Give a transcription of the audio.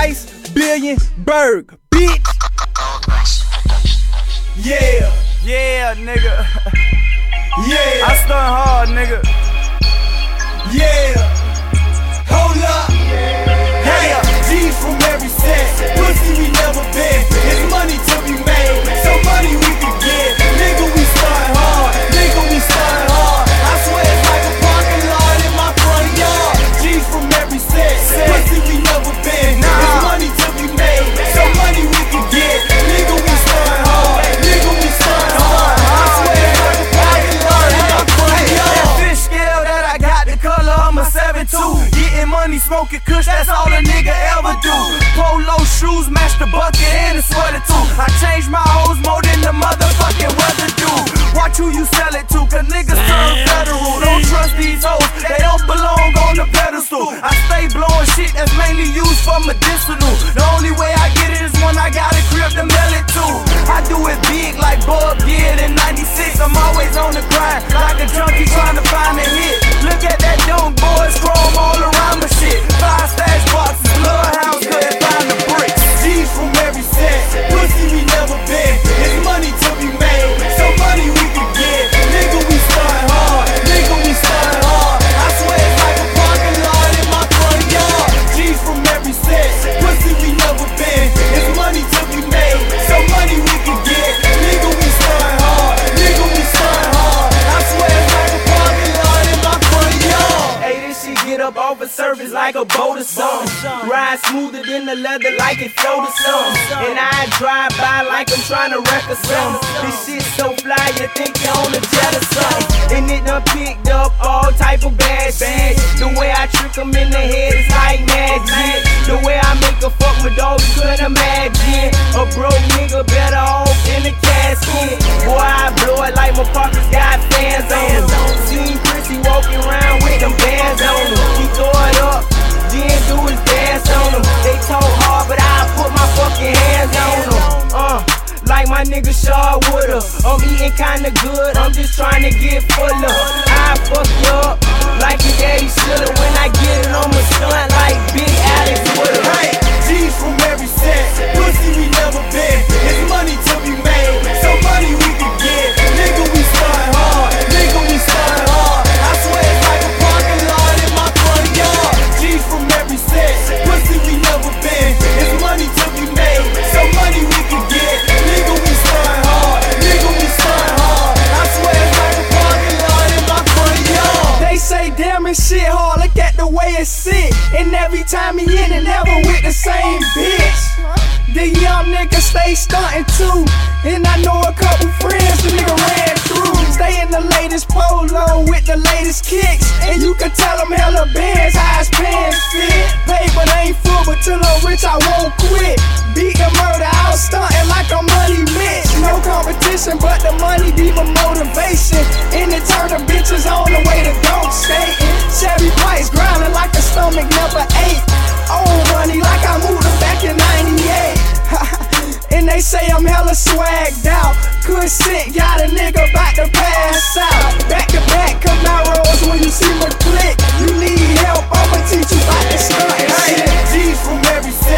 Ice Billion Berg, bitch. Yeah, Yeah, nigga. yeah, I stun hard, nigga. yeah. Hold up. Hey, G's from every set. Pussy we never been. It's money to be made. So money we can get. Nigga, we start hard. Nigga, we start hard. I swear it's like a parking lot in my front yard. G's from every set. Pussy we never been. It's money to be made. So money we can get. Nigga, we start hard. Nigga, we start hard. I swear it's like a parking lot in my front yard. That fish scale that I got, the color, I'm a 7'2". Getting money, smoking kush, that's all a nigga ever do. Polo shoes, match the bucket and the sweater too. I change my hoes more than the motherfucking weather do. Watch who you sell it to, cause niggas turn federal. Don't trust these hoes, they don't belong on the pedestal. I stay blowing shit that's mainly used for medicinal. The only way I get it is when I got a crib to mail it to. I do it big like Bub did in 96. I'm always on the grind, like a junkie trying to find a hit. Look at that dome, boys, chrome all around my shit. 5 stash boxes, bloodhounds couldn't find the bricks. G's from every set. Pussy we never been. It's money to be made. So money we can get. Nigga, we start hard. Nigga, we start hard. I swear it's like a parking lot in my front yard. G's from every set. Pussy we never been. It's money to be made. So money we can get. Nigga, we start hard. Nigga, we start hard. I swear it's like a parking lot in my front yard. Hey, this shit get up off a surface like a boat or something. Ride smoother than the leather like it float or something. And I drive by like I'm trying to wreck or something. This shit so fly, you think you're on a jet or something. And it done picked up all type of bad shit. The way I trick them in the head is like magic. The way I make a fuck my dog, you couldn't imagine. A broke nigga better off in the casket. Boy, I blow it like my pockets got fans on them. Seen Chrissy walking around with them bands on him. He throw it up, then do his dance on him. They talk hard, but I put my fucking hands on them. Like my nigga Shaw Wood've. I'm eating kinda good, I'm just trying to get fuller. I fuck you up like your daddy should've. When I get it, I'ma stunt like Big Alex would've. Hey, G's from every set. Pussy we never been. It's money to be made. So money we can get. Nigga, we start hard. Nigga, we start hard. I swear it's like a parking lot in my front yard. G's from every set. Pussy we never been. It's money to be made. So money we can get. Nigga, we start hard. Nigga, we start hard. I swear it's like a parking lot in my front yard. They say damn it shit hard, look at the way it sit. And every time he in it, never with the same bitch. The young nigga stay stuntin' too. And I know a couple friends the nigga ran through. Stay in the latest polo with the latest kicks. And you can tell them hella bands, how his pants fit. Paper ain't full, but till I'm rich I won't quit. Beat the murder, I was stuntin' like a money bitch. No competition, but the money be my motivation. And it turn the bitches on the way to go skating. Chevy Price grinding like a stomach never ate. Old money like I moved it back in 98. And they say I'm hella swagged out. Good shit, got a nigga about to pass out. Back to back, come out rolls when you see my click. You need help, I'ma teach you about to stunt and Hey, shit. G's from every set.